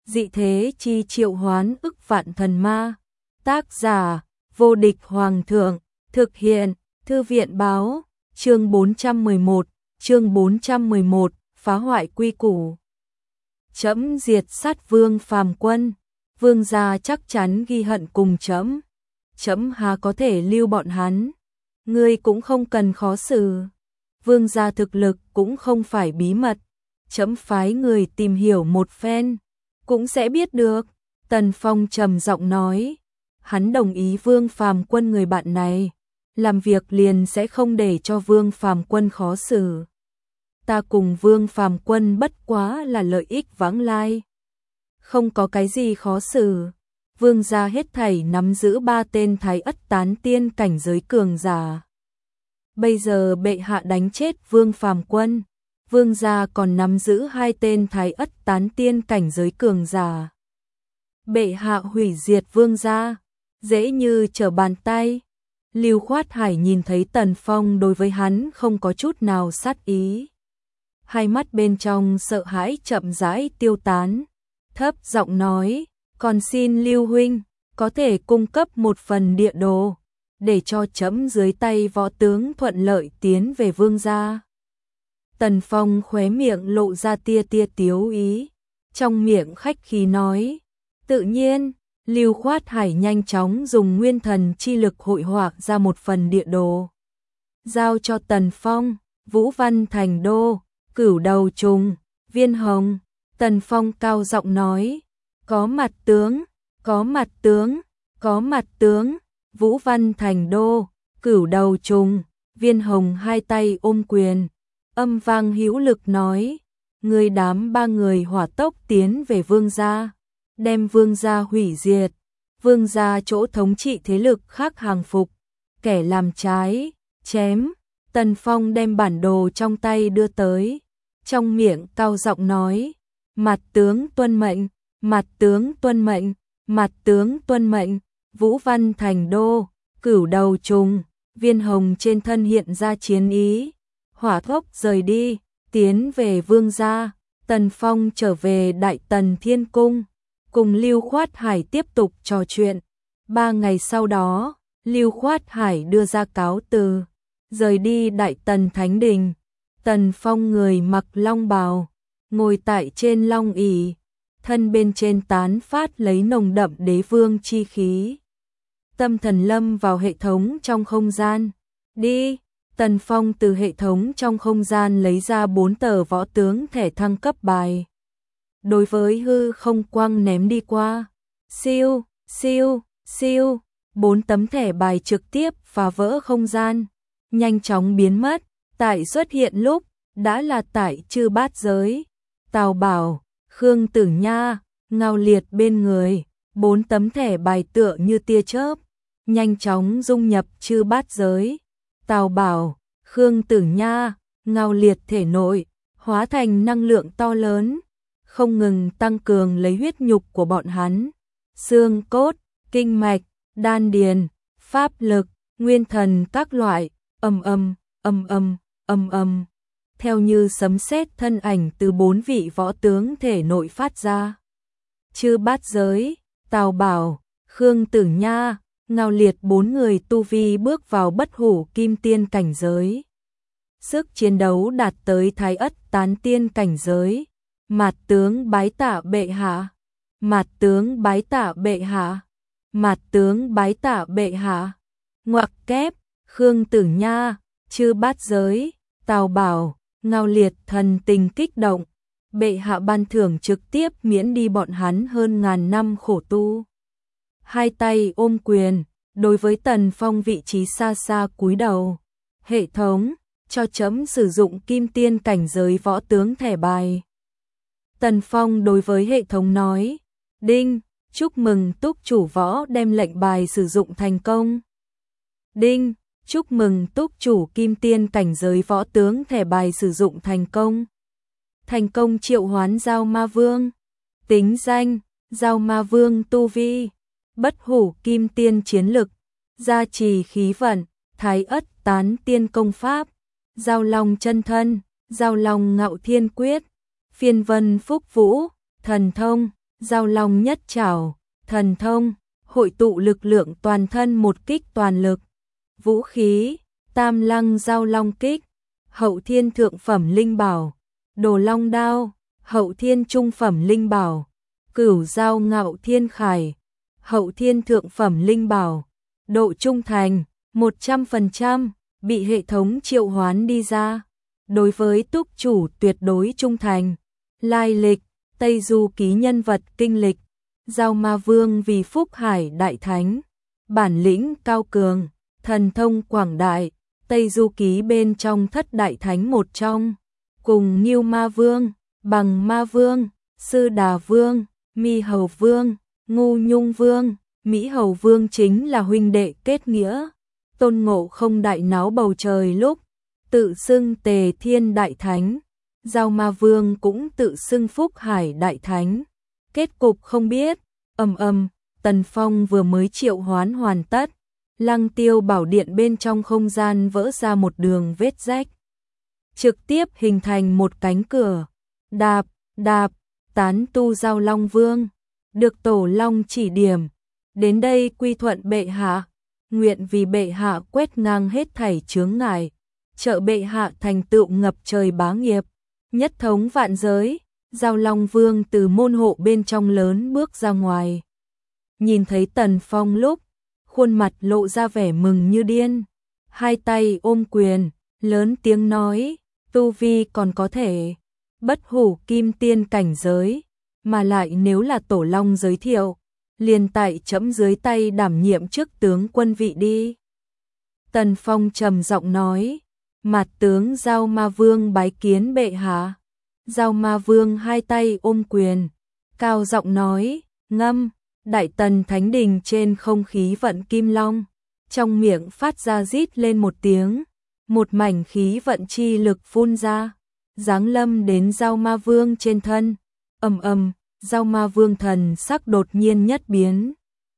dị thế chi triệu hoán ức vạn thần ma. Tác giả, vô địch hoàng thượng, thực hiện, thư viện báo, chương 411, phá hoại quy củ. Trẫm diệt sát Vương Phàm Quân, Vương gia chắc chắn ghi hận cùng trẫm. Trẫm há có thể lưu bọn hắn, ngươi cũng không cần khó xử. Vương gia thực lực cũng không phải bí mật, trẫm phái người tìm hiểu một phen, cũng sẽ biết được. Tần Phong trầm giọng nói, hắn đồng ý Vương Phàm Quân người bạn này, làm việc liền sẽ không để cho Vương Phàm Quân khó xử. Ta cùng Vương Phàm Quân bất quá là lợi ích vãng lai, không có cái gì khó xử. Vương gia hết thảy nắm giữ 3 tên Thái Ất tán tiên cảnh giới cường giả. Bây giờ bệ hạ đánh chết Vương Phàm Quân, Vương gia còn nắm giữ 2 tên Thái Ất tán tiên cảnh giới cường giả. Bệ hạ hủy diệt Vương gia, dễ như trở bàn tay. Lưu Khoát Hải nhìn thấy Tần Phong đối với hắn không có chút nào sát ý, hai mắt bên trong sợ hãi chậm rãi tiêu tán, thấp giọng nói, còn xin Lưu huynh có thể cung cấp một phần địa đồ, để cho trẫm dưới tay võ tướng thuận lợi tiến về Vương gia. Tần Phong khóe miệng lộ ra tia tiếu ý, trong miệng khách khí nói, tự nhiên. Lưu Khoát Hải nhanh chóng dùng nguyên thần chi lực hội họa ra một phần địa đồ, giao cho Tần Phong. Vũ Văn Thành Đô, Cửu Đầu Trùng, Viên Hồng. Tần Phong cao giọng nói, có mặt tướng, có mặt tướng, có mặt tướng. Vũ Văn Thành Đô, Cửu Đầu Trùng, Viên Hồng hai tay ôm quyền, âm vang hữu lực nói, người đám 3 người hỏa tốc tiến về Vương gia, đem Vương gia hủy diệt. Vương gia chỗ thống trị thế lực khác hàng phục, kẻ làm trái, chém. Tần Phong đem bản đồ trong tay đưa tới, trong miệng cao giọng nói, mặt tướng tuân mệnh, mặt tướng tuân mệnh, mặt tướng tuân mệnh. Vũ Văn Thành Đô, Cửu Đầu Trùng, Viên Hồng trên thân hiện ra chiến ý, hỏa tốc rời đi, tiến về Vương gia. Tần Phong trở về Đại Tần Thiên Cung, cùng Lưu Khoát Hải tiếp tục trò chuyện. 3 ngày sau đó, Lưu Khoát Hải đưa ra cáo từ, rời đi Đại Tần Thánh Đình. Tần Phong người mặc long bào, ngồi tại trên long ỷ, thân bên trên tán phát lấy nồng đậm đế vương chi khí. Tâm thần lâm vào hệ thống trong không gian. Đi, Tần Phong từ hệ thống trong không gian lấy ra 4 tờ võ tướng thẻ thăng cấp bài, đối với hư không quang ném đi qua. Siêu, siêu, siêu, 4 tấm thẻ bài trực tiếp phá vỡ không gian, nhanh chóng biến mất. Tại xuất hiện lúc, đã là tại Chư Bát Giới. Tào Bảo, Khương Tử Nha, Ngao Liệt bên người, 4 tấm thẻ bài tựa như tia chớp, nhanh chóng dung nhập Chư Bát Giới. Tào Bảo, Khương Tử Nha, Ngao Liệt thể nội, hóa thành năng lượng to lớn, không ngừng tăng cường lấy huyết nhục của bọn hắn, xương cốt, kinh mạch, đan điền, pháp lực, nguyên thần các loại, ầm ầm, ầm ầm, ầm ầm, theo như sấm sét thân ảnh từ 4 vị võ tướng thể nội phát ra. Chư Bát Giới, Tào Bảo, Khương Tử Nha, Ngao Liệt 4 người tu vi bước vào bất hủ kim tiên cảnh giới, sức chiến đấu đạt tới Thái Ất tán tiên cảnh giới. Mạt tướng bái tạ bệ hạ, mạt tướng bái tạ bệ hạ, mạt tướng bái tạ bệ hạ. Ngoặc kép, Khương Tử Nha, Chư Bát Giới, Tào Bảo, Ngao Liệt thần tình kích động, bệ hạ ban thưởng trực tiếp miễn đi bọn hắn hơn ngàn năm khổ tu. Hai tay ôm quyền, đối với Tần Phong vị trí xa xa cúi đầu. Hệ thống, cho trẫm sử dụng kim tiên cảnh giới võ tướng thẻ bài. Tần Phong đối với hệ thống nói, đinh, chúc mừng túc chủ võ đem lệnh bài sử dụng thành công. Đinh, chúc mừng túc chủ kim tiên cảnh giới võ tướng thẻ bài sử dụng thành công. Thành công triệu hoán Giao Ma Vương. Tính danh, Giao Ma Vương tu vi, bất hủ kim tiên chiến lực, gia trì khí vận, Thái Ất tán tiên công pháp, Giao Long chân thân, Giao Long ngạo thiên quyết, Phiên Vân Phúc Vũ, thần thông, Giao long nhất trảo, thần thông, hội tụ lực lượng toàn thân một kích toàn lực. Vũ khí, Tam Lăng Giao Long Kích, hậu thiên thượng phẩm linh bảo, Đồ Long Đao, hậu thiên trung phẩm linh bảo, Cửu Giao Ngạo Thiên Khải, hậu thiên thượng phẩm linh bảo, độ trung thành 100%, bị hệ thống triệu hoán đi ra. Đối với túc chủ tuyệt đối trung thành. Lai lịch, Tây Du Ký nhân vật kinh lịch, Giao Ma Vương vì Phúc Hải Đại Thánh, bản lĩnh cao cường, thần thông quảng đại, Tây Du Ký bên trong thất đại thánh một trong, cùng Ngưu Ma Vương, Bằng Ma Vương, Sư Đà Vương, Mi Hầu Vương, Ngu Nhung Vương, Mỹ Hầu Vương chính là huynh đệ kết nghĩa. Tôn Ngộ Không đại náo bầu trời lúc tự xưng Tề Thiên Đại Thánh, Giao Ma Vương cũng tự xưng Phúc Hải Đại Thánh. Kết cục không biết. Tần Phong vừa mới triệu hoán hoàn tất, Lăng Tiêu Bảo Điện bên trong không gian vỡ ra một đường vết rách, trực tiếp hình thành một cánh cửa. Đạp, đạp, tán tu Giao Long Vương, được Tổ Long chỉ điểm, đến đây quy thuận bệ hạ, nguyện vì bệ hạ quét ngang hết thảy chướng ngại, trợ bệ hạ thành tựu ngập trời bá nghiệp, nhất thống vạn giới. Giao Long Vương từ môn hộ bên trong lớn bước ra ngoài. Nhìn thấy Tần Phong lúc, khuôn mặt lộ ra vẻ mừng như điên, hai tay ôm quyền, lớn tiếng nói, tu vi còn có thể bất hủ kim tiên cảnh giới, mà lại nếu là Tổ Long giới thiệu, liền tại trẫm dưới tay đảm nhiệm chức tướng quân vị đi. Tần Phong trầm giọng nói, Mạt tướng Giao Ma Vương bái kiến bệ hạ. Giao Ma Vương hai tay ôm quyền, cao giọng nói, ngâm. Đại Tần Thánh Đình trên không khí vận kim long, trong miệng phát ra rít lên một tiếng, một mảnh khí vận chi lực phun ra, giáng lâm đến Giao Ma Vương trên thân. Giao Ma Vương thần sắc đột nhiên nhất biến.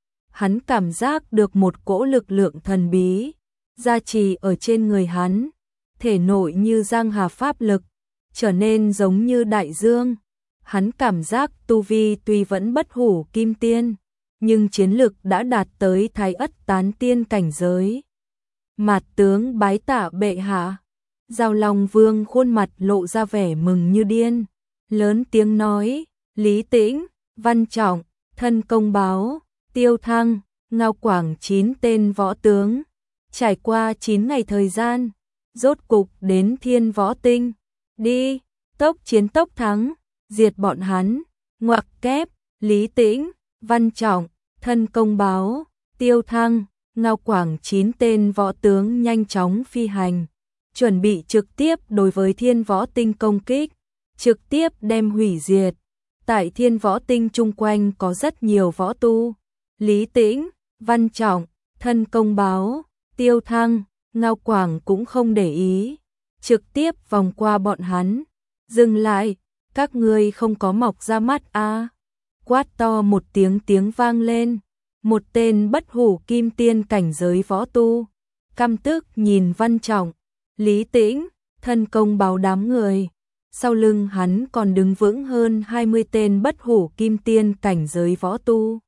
Hắn cảm giác được một cỗ lực lượng thần bí gia trì ở trên người hắn, thể nội như giang hà pháp lực, trở nên giống như đại dương. Hắn cảm giác tu vi tuy vẫn bất hủ kim tiên, nhưng chiến lực đã đạt tới Thái Ất Tán Tiên cảnh giới. Mạt tướng bái tạ bệ hạ. Giao Long Vương khuôn mặt lộ ra vẻ mừng như điên, lớn tiếng nói, Lý Tĩnh, Văn Trọng, Thân Công Báo, Tiêu Thăng, Ngao Quảng 9 tên võ tướng, trải qua 9 ngày thời gian, rốt cục đến Thiên Võ Tinh. Đi, tốc chiến tốc thắng, diệt bọn hắn. Ngoặc kép, Lý Tĩnh, Văn Trọng, Thân Công Báo, Tiêu Thăng, Ngao Quảng 9 tên võ tướng nhanh chóng phi hành, chuẩn bị trực tiếp đối với Thiên Võ Tinh công kích, trực tiếp đem hủy diệt. Tại Thiên Võ Tinh chung quanh có rất nhiều võ tu. Lý Tĩnh, Văn Trọng, Thân Công Báo, Tiêu Thăng, Ngao Quảng cũng không để ý, trực tiếp vòng qua bọn hắn. Dừng lại, các ngươi không có mọc ra mắt à? Quát to một tiếng vang lên, một tên bất hủ kim tiên cảnh giới võ tu, căm tức nhìn Văn Trọng, Lý Tĩnh, Thân Công Báo đám người. Sau lưng hắn còn đứng vững hơn 20 tên bất hủ kim tiên cảnh giới võ tu,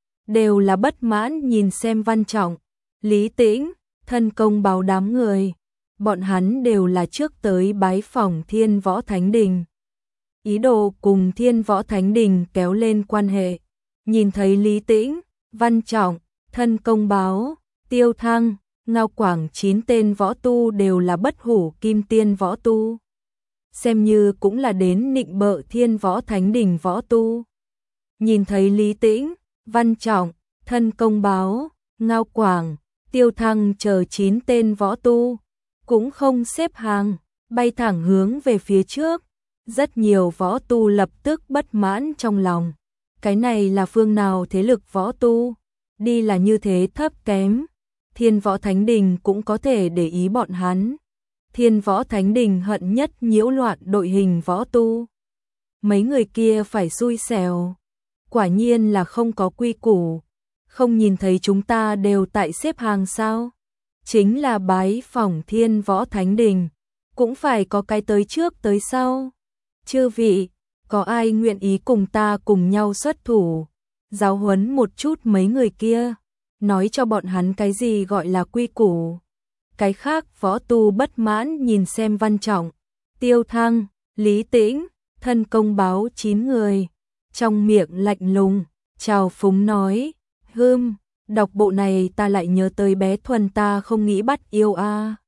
đều là bất mãn nhìn xem Văn Trọng, Lý Tĩnh, Thân Công Báo đám người. Bọn hắn đều là trước tới bái phỏng Thiên Võ Thánh Đình, ý đồ cùng Thiên Võ Thánh Đình kéo lên quan hệ. Nhìn thấy Lý Tĩnh, Văn Trọng, Thân Công Báo, Tiêu Thăng, Ngao Quảng 9 tên võ tu đều là bất hủ kim tiên võ tu, xem như cũng là đến nịnh bợ Thiên Võ Thánh Đình võ tu. Nhìn thấy Lý Tĩnh, Văn Trọng, Thân Công Báo, Ngao Quảng, Tiêu Thăng chờ 9 tên võ tu, cũng không xếp hàng, bay thẳng hướng về phía trước. Rất nhiều võ tu lập tức bất mãn trong lòng. Cái này là phương nào thế lực võ tu? Đi là như thế thấp kém. Thiên Võ Thánh Đình cũng có thể để ý bọn hắn. Thiên Võ Thánh Đình hận nhất nhiễu loạn đội hình võ tu. Mấy người kia phải xui xẻo. Quả nhiên là không có quy củ. Không nhìn thấy chúng ta đều tại xếp hàng sao? Chính là bái phỏng Thiên Võ Thánh Đình, cũng phải có cái tới trước tới sau. Chư vị, có ai nguyện ý cùng ta cùng nhau xuất thủ, giáo huấn một chút mấy người kia, nói cho bọn hắn cái gì gọi là quy củ. Cái khác võ tu bất mãn nhìn xem Văn Trọng, Tiêu Thăng, Lý Tĩnh, thân công báo 9 người, trong miệng lạnh lùng, trào phúng nói, đọc bộ này ta lại nhớ tới bé Thuần ta không nghĩ bắt yêu a.